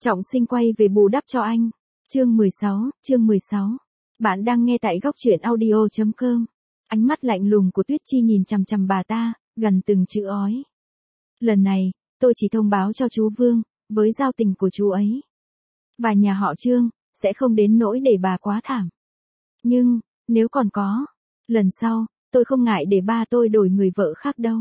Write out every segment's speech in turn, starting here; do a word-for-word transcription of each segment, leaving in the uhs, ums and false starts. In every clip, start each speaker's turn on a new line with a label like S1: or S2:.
S1: Trọng Sinh quay về bù đắp cho anh. Chương mười sáu, chương mười sáu. Bạn đang nghe tại góc truyện audio chấm com. Ánh mắt lạnh lùng của Tuyết Chi nhìn chằm chằm bà ta, gần từng chữ ói. Lần này, tôi chỉ thông báo cho chú Vương, với giao tình của chú ấy. Và nhà họ Trương, sẽ không đến nỗi để bà quá thảm. Nhưng, nếu còn có, lần sau, tôi không ngại để ba tôi đổi người vợ khác đâu.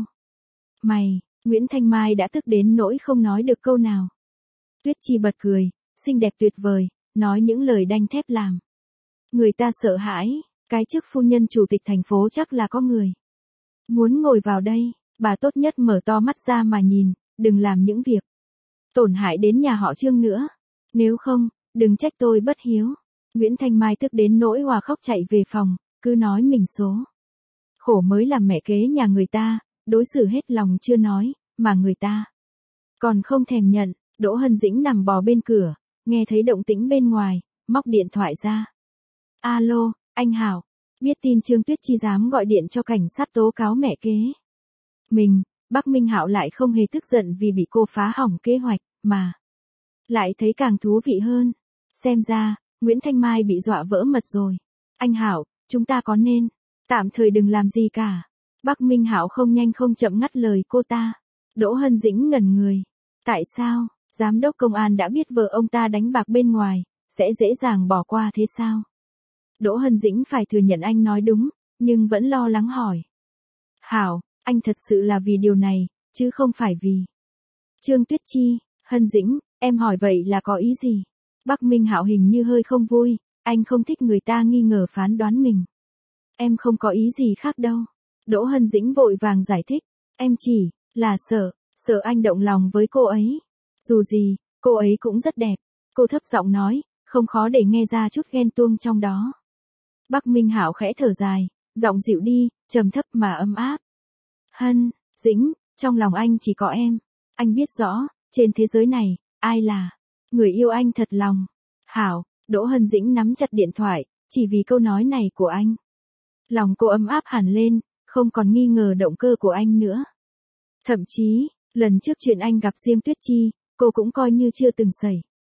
S1: Mày, Nguyễn Thanh Mai đã tức đến nỗi không nói được câu nào. Tuyết Chi bật cười, xinh đẹp tuyệt vời, nói những lời đanh thép làm người ta sợ hãi, cái chức phu nhân chủ tịch thành phố chắc là có người muốn ngồi vào đây, bà tốt nhất mở to mắt ra mà nhìn, đừng làm những việc tổn hại đến nhà họ Trương nữa, nếu không, đừng trách tôi bất hiếu. Nguyễn Thanh Mai tức đến nỗi hòa khóc chạy về phòng, cứ nói mình số khổ mới làm mẹ kế nhà người ta, đối xử hết lòng chưa nói, mà người ta còn không thèm nhận. Đỗ Hân Dĩnh nằm bò bên cửa, nghe thấy động tĩnh bên ngoài, móc điện thoại ra. Alo, anh Hảo, biết tin Trương Tuyết Chi dám gọi điện cho cảnh sát tố cáo mẹ kế mình, Bắc Minh Hạo lại không hề tức giận vì bị cô phá hỏng kế hoạch, mà lại thấy càng thú vị hơn. Xem ra, Nguyễn Thanh Mai bị dọa vỡ mật rồi. Anh Hảo, chúng ta có nên tạm thời đừng làm gì cả. Bắc Minh Hạo không nhanh không chậm ngắt lời cô ta. Đỗ Hân Dĩnh ngẩn người. Tại sao? Giám đốc công an đã biết vợ ông ta đánh bạc bên ngoài, sẽ dễ dàng bỏ qua thế sao? Đỗ Hân Dĩnh phải thừa nhận anh nói đúng, nhưng vẫn lo lắng hỏi. Hảo, anh thật sự là vì điều này, chứ không phải vì Trương Tuyết Chi. Hân Dĩnh, em hỏi vậy là có ý gì? Bắc Minh Hạo hình như hơi không vui, anh không thích người ta nghi ngờ phán đoán mình. Em không có ý gì khác đâu. Đỗ Hân Dĩnh vội vàng giải thích, em chỉ là sợ, sợ anh động lòng với cô ấy. Dù gì, cô ấy cũng rất đẹp. Cô thấp giọng nói, không khó để nghe ra chút ghen tuông trong đó. Bắc Minh Hạo khẽ thở dài, giọng dịu đi, trầm thấp mà ấm áp. Hân Dĩnh, trong lòng anh chỉ có em. Anh biết rõ, trên thế giới này, ai là người yêu anh thật lòng. Hảo, Đỗ Hân Dĩnh nắm chặt điện thoại, chỉ vì câu nói này của anh. Lòng cô ấm áp hẳn lên, không còn nghi ngờ động cơ của anh nữa. Thậm chí, lần trước chuyện anh gặp riêng Tuyết Chi, cô cũng coi như chưa từng xảy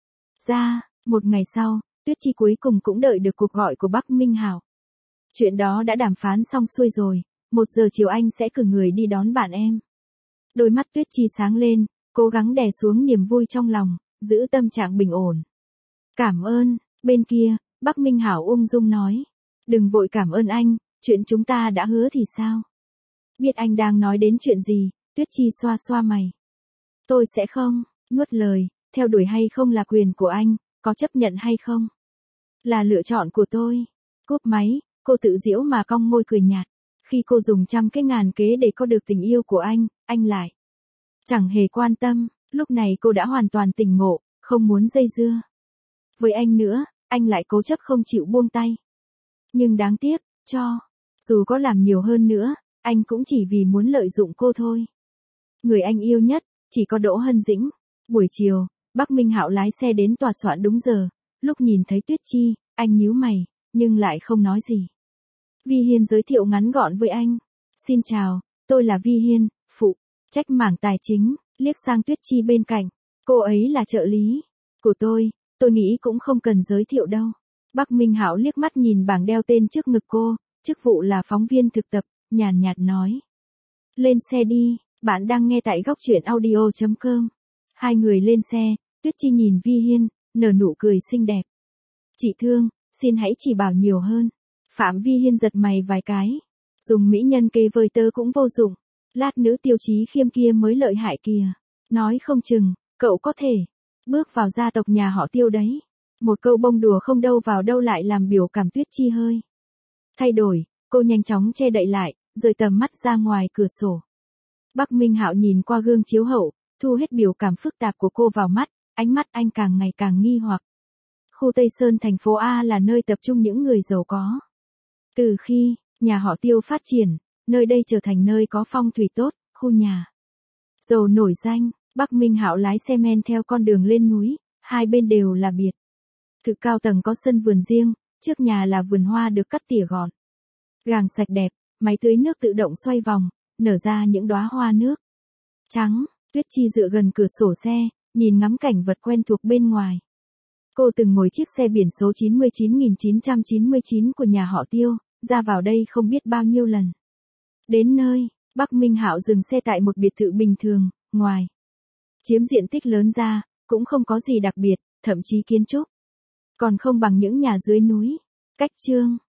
S1: ra. Một ngày sau, Tuyết Chi cuối cùng cũng đợi được cuộc gọi của Bắc Minh Hạo. Chuyện đó đã đàm phán xong xuôi rồi, một giờ chiều anh sẽ cử người đi đón bạn em. Đôi mắt Tuyết Chi sáng lên, cố gắng đè xuống niềm vui trong lòng, giữ tâm trạng bình ổn. Cảm ơn. Bên kia, Bắc Minh Hạo ung dung nói. Đừng vội cảm ơn anh, chuyện chúng ta đã hứa thì sao? Biết anh đang nói đến chuyện gì, Tuyết Chi xoa xoa mày. Tôi sẽ không nuốt lời, theo đuổi hay không là quyền của anh, có chấp nhận hay không là lựa chọn của tôi. Cúp máy, cô tự giễu mà cong môi cười nhạt. Khi cô dùng trăm cái ngàn kế để có được tình yêu của anh, anh lại chẳng hề quan tâm. Lúc này cô đã hoàn toàn tỉnh ngộ, không muốn dây dưa với anh nữa, anh lại cố chấp không chịu buông tay. Nhưng đáng tiếc, cho dù có làm nhiều hơn nữa, anh cũng chỉ vì muốn lợi dụng cô thôi. Người anh yêu nhất, chỉ có Đỗ Hân Dĩnh. Buổi chiều, Bắc Minh Hạo lái xe đến tòa soạn đúng giờ. Lúc nhìn thấy Tuyết Chi, anh nhíu mày, nhưng lại không nói gì. Vi Hiên giới thiệu ngắn gọn với anh. Xin chào, tôi là Vi Hiên, phụ trách mảng tài chính. Liếc sang Tuyết Chi bên cạnh. Cô ấy là trợ lý của tôi, tôi nghĩ cũng không cần giới thiệu đâu. Bắc Minh Hạo liếc mắt nhìn bảng đeo tên trước ngực cô, chức vụ là phóng viên thực tập, nhàn nhạt nói. Lên xe đi, bạn đang nghe tại góc truyện audio chấm com. Hai người lên xe, Tuyết Chi nhìn Vi Hiên, nở nụ cười xinh đẹp. Chị thương, xin hãy chỉ bảo nhiều hơn. Phạm Vi Hiên giật mày vài cái. Dùng mỹ nhân kê vơi tơ cũng vô dụng. Lát nữ Tiêu Chí Khiêm kia mới lợi hại kìa. Nói không chừng, cậu có thể bước vào gia tộc nhà họ Tiêu đấy. Một câu bông đùa không đâu vào đâu lại làm biểu cảm Tuyết Chi hơi thay đổi. Cô nhanh chóng che đậy lại, rời tầm mắt ra ngoài cửa sổ. Bắc Minh Hạo nhìn qua gương chiếu hậu, thu hết biểu cảm phức tạp của cô vào mắt, ánh mắt anh càng ngày càng nghi hoặc. Khu Tây Sơn thành phố A là nơi tập trung những người giàu có. Từ khi nhà họ Tiêu phát triển, nơi đây trở thành nơi có phong thủy tốt, khu nhà giàu nổi danh. Bắc Minh Hạo lái xe men theo con đường lên núi, hai bên đều là biệt thự cao tầng có sân vườn riêng, trước nhà là vườn hoa được cắt tỉa gọn gàng sạch đẹp, máy tưới nước tự động xoay vòng, nở ra những đóa hoa nước trắng. Tuyết Chi dựa gần cửa sổ xe, nhìn ngắm cảnh vật quen thuộc bên ngoài. Cô từng ngồi chiếc xe biển số chín chín nghìn chín trăm chín mươi chín của nhà họ Tiêu, ra vào đây không biết bao nhiêu lần. Đến nơi, Bắc Minh Hạo dừng xe tại một biệt thự bình thường, ngoài chiếm diện tích lớn ra, cũng không có gì đặc biệt, thậm chí kiến trúc còn không bằng những nhà dưới núi. Cách chương